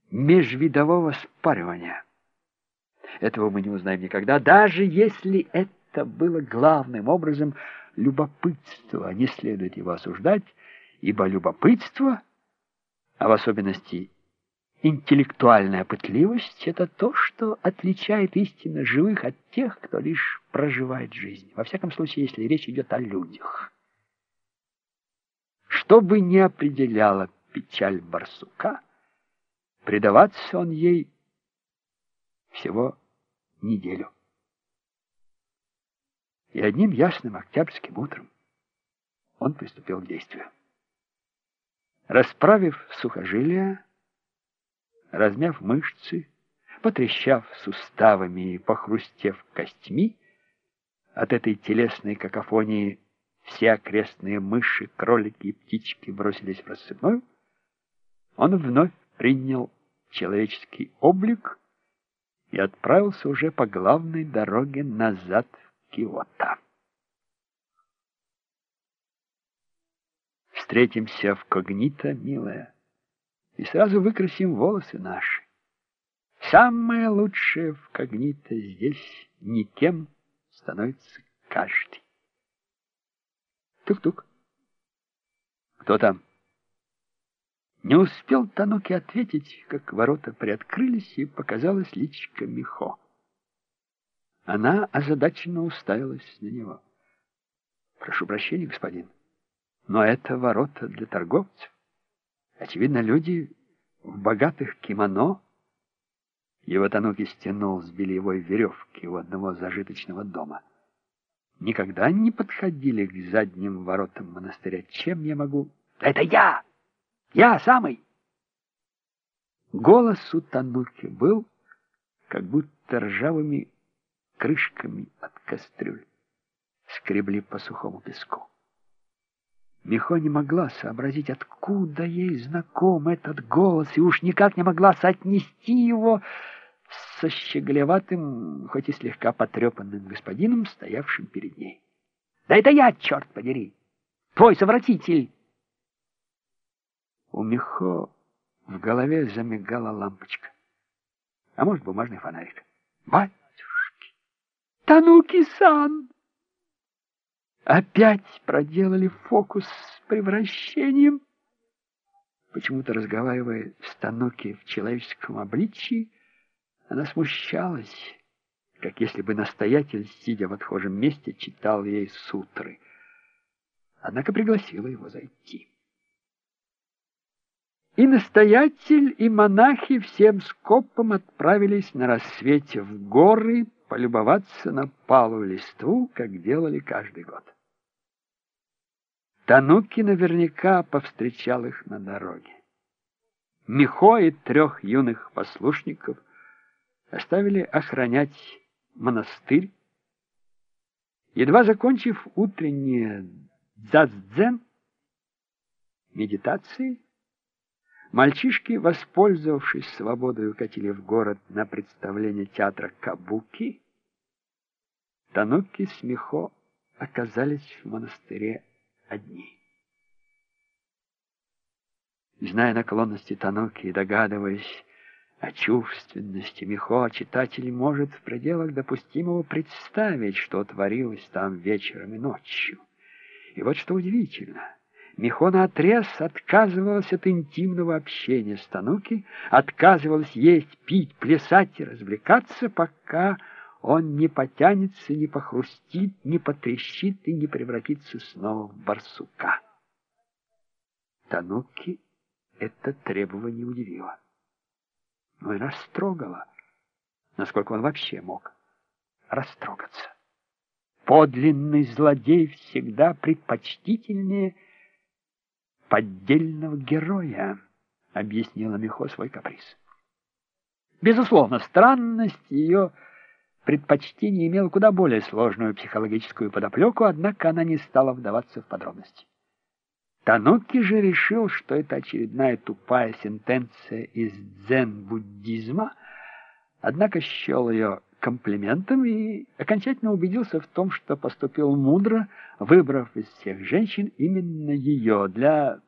межвидового спаривания. Этого мы не узнаем никогда, даже если это было главным образом любопытство. Не следует его осуждать, ибо любопытство, а в особенности интеллектуальная пытливость, это то, что отличает истинно живых от тех, кто лишь проживает жизнь. Во всяком случае, если речь идет о людях. Что бы ни определяло печаль барсука, предаваться он ей всего неделю. И одним ясным октябрьским утром он приступил к действию. Расправив сухожилия, размяв мышцы, потрещав суставами и похрустев костьми, от этой телесной какофонии все окрестные мыши, кролики и птички бросились в рассыпную, он вновь принял человеческий облик и отправился уже по главной дороге назад в Киото. Встретимся в Когнито, милая, и сразу выкрасим волосы наши. Самое лучшее в Когнито здесь никем становится каждый. Тук-тук. Кто там? Не успел Тануки ответить, как ворота приоткрылись, и показалась личико Михо. Она озадаченно уставилась на него. Прошу прощения, господин, но это ворота для торговцев. Очевидно, люди в богатых кимоно. Его Тануки стянул с бельевой веревки у одного зажиточного дома. Никогда не подходили к задним воротам монастыря. Чем я могу... Это я! Я самый! Голос у Тануки был, как будто ржавыми крышками от кастрюль скребли по сухому песку. Михо не могла сообразить, откуда ей знаком этот голос, и уж никак не могла соотнести его со щеголеватым, хоть и слегка потрепанным господином, стоявшим перед ней. «Да это я, черт подери! Твой совратитель!» У Михо в голове замигала лампочка. А может, бумажный фонарик. «Батюшки! Тануки-сан!» Опять проделали фокус с превращением. Почему-то, разговаривая с Тануки в человеческом обличии, она смущалась, как если бы настоятель, сидя в отхожем месте, читал ей сутры. Однако пригласила его зайти. И настоятель, и монахи всем скопом отправились на рассвете в горы полюбоваться на палую листву, как делали каждый год. Тануки наверняка повстречал их на дороге. Михо и 3 юных послушников оставили охранять монастырь. Едва закончив утреннее дзацдзен, медитации, мальчишки, воспользовавшись свободой, укатили в город на представление театра Кабуки. Тануки с Михо оказались в монастыре одни. Зная наклонности Тануки и догадываясь о чувственности Михо, читатель может в пределах допустимого представить, что творилось там вечером и ночью. И вот что удивительно. Михо наотрез отказывалась от интимного общения с Тануки, отказывалась есть, пить, плясать и развлекаться, пока он не потянется, не похрустит, не потрещит и не превратится снова в барсука. Тануки это требование удивило, но и растрогало, насколько он вообще мог растрогаться. Подлинный злодей всегда предпочтительнее поддельного героя, объяснила Михо свой каприз. Безусловно, странность ее предпочтение имело куда более сложную психологическую подоплеку, однако она не стала вдаваться в подробности. Тануки же решил, что это очередная тупая сентенция из дзен-буддизма, однако счел ее комплиментом и окончательно убедился в том, что поступил мудро, выбрав из всех женщин именно ее для